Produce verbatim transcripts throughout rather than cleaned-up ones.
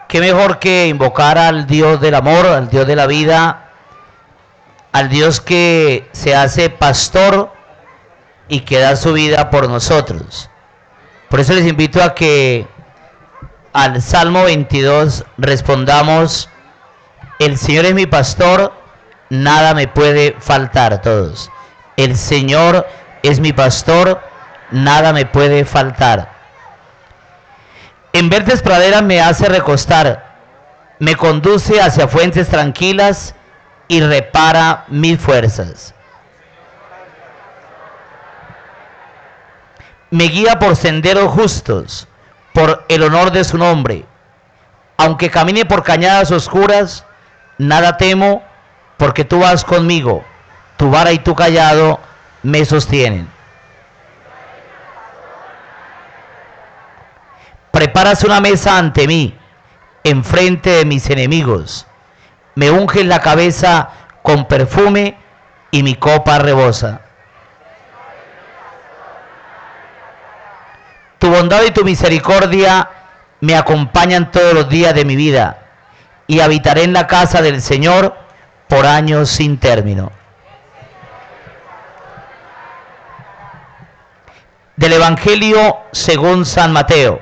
qué mejor que invocar al Dios del amor, al Dios de la vida, al Dios que se hace pastor y que da su vida por nosotros. Por eso les invito a que al Salmo veintidós respondamos: el Señor es mi pastor, nada me puede faltar. Todos: el Señor es mi pastor, nada me puede faltar. En verdes praderas me hace recostar, me conduce hacia fuentes tranquilas y repara mis fuerzas. Me guía por senderos justos, por el honor de su nombre. Aunque camine por cañadas oscuras, nada temo, porque tú vas conmigo. Tu vara y tu cayado me sostienen. Preparas una mesa ante mí, enfrente de mis enemigos. Me unges la cabeza con perfume y mi copa rebosa. Tu bondad y tu misericordia me acompañan todos los días de mi vida, y habitaré en la casa del Señor por años sin término. Del Evangelio según San Mateo.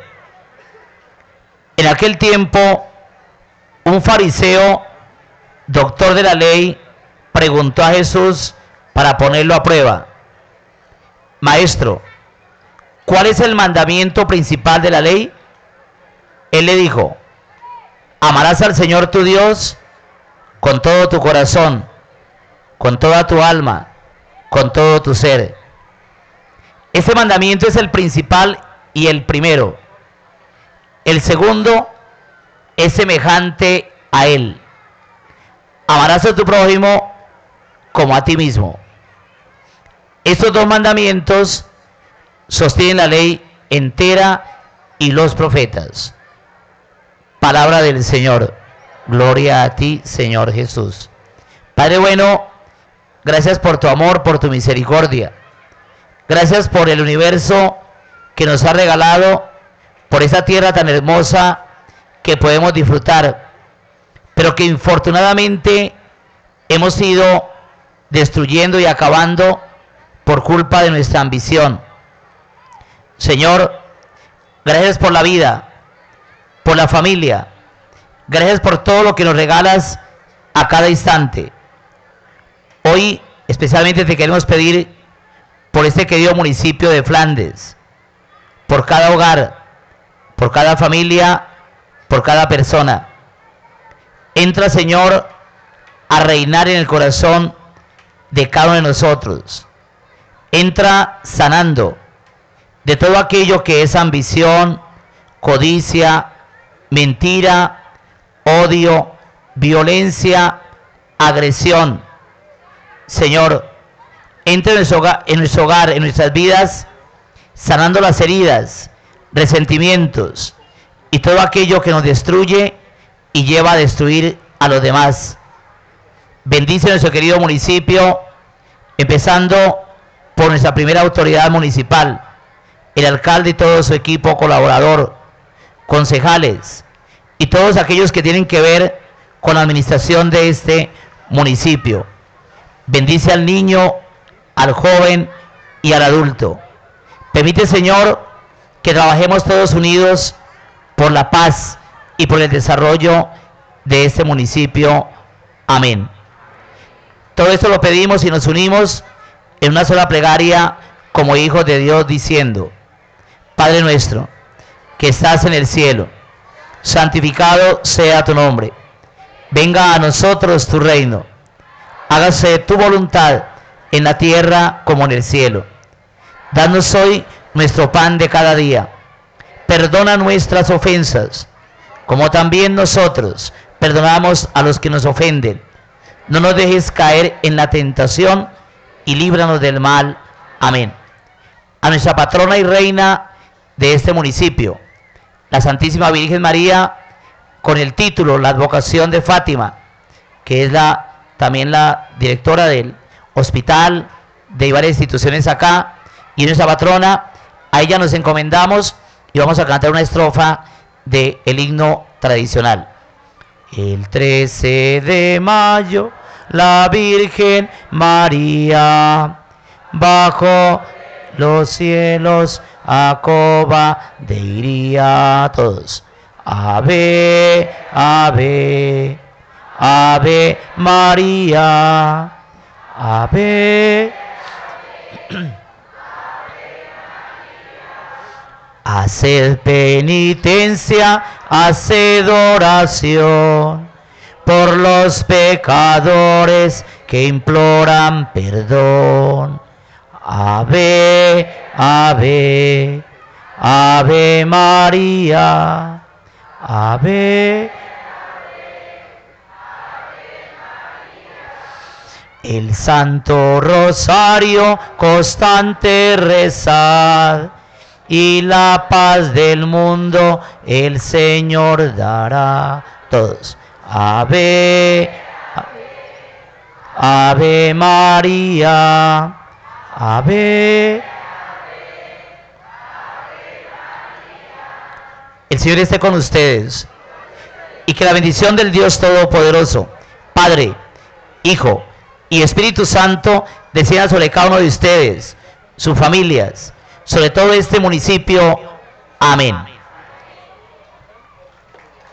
En aquel tiempo, un fariseo, doctor de la ley, preguntó a Jesús para ponerlo a prueba: Maestro, ¿cuál es el mandamiento principal de la ley? Él le dijo: amarás al Señor tu Dios con todo tu corazón, con toda tu alma, con todo tu ser. Este mandamiento es el principal y el primero. El segundo es semejante a él: amarás a tu prójimo como a ti mismo. Estos dos mandamientos sostienen la ley entera y los profetas. Palabra del Señor. Gloria a ti, Señor Jesús. Padre bueno, gracias por tu amor, por tu misericordia. Gracias por el universo que nos ha regalado, por esa tierra tan hermosa que podemos disfrutar, pero que infortunadamente hemos ido destruyendo y acabando por culpa de nuestra ambición. Señor, gracias por la vida, por la familia, gracias por todo lo que nos regalas a cada instante. Hoy especialmente te queremos pedir por este querido municipio de Flandes, por cada hogar, por cada familia, por cada persona. Entra, Señor, a reinar en el corazón de cada uno de nosotros. Entra sanando de todo aquello que es ambición, codicia, mentira, odio, violencia, agresión. Señor, entra en nuestro hogar, en nuestro hogar, en nuestras vidas, sanando las heridas, resentimientos y todo aquello que nos destruye y lleva a destruir a los demás. Bendice nuestro querido municipio, empezando por nuestra primera autoridad municipal, el alcalde y todo su equipo colaborador, concejales y todos aquellos que tienen que ver con la administración de este municipio. Bendice al niño, al joven y al adulto. Permite, Señor, que trabajemos todos unidos por la paz y por el desarrollo de este municipio. Amén. Todo esto lo pedimos y nos unimos en una sola plegaria como hijos de Dios, diciendo: Padre nuestro, que estás en el cielo, santificado sea tu nombre. Venga a nosotros tu reino. Hágase tu voluntad en la tierra como en el cielo. Danos hoy nuestro pan de cada día. Perdona nuestras ofensas, como también nosotros perdonamos a los que nos ofenden. No nos dejes caer en la tentación y líbranos del mal. Amén. A nuestra patrona y reina de este municipio, la Santísima Virgen María, con el título, la advocación de Fátima, que es la también la directora del hospital, de varias instituciones acá, y nuestra patrona, a ella nos encomendamos y vamos a cantar una estrofa del himno tradicional. El trece de mayo, la Virgen María bajo los cielos a coba de iría. Todos. Ave, ave, ave María, ave. Haced penitencia, haced oración por los pecadores que imploran perdón. Ave, ave, ave María, ave. El Santo Rosario constante rezad, y la paz del mundo el Señor dará. Todos. Ave, ave María, ave. El Señor esté con ustedes, y que la bendición del Dios Todopoderoso, Padre, Hijo y Espíritu Santo, descienda sobre cada uno de ustedes, sus familias, sobre todo este municipio. Amén.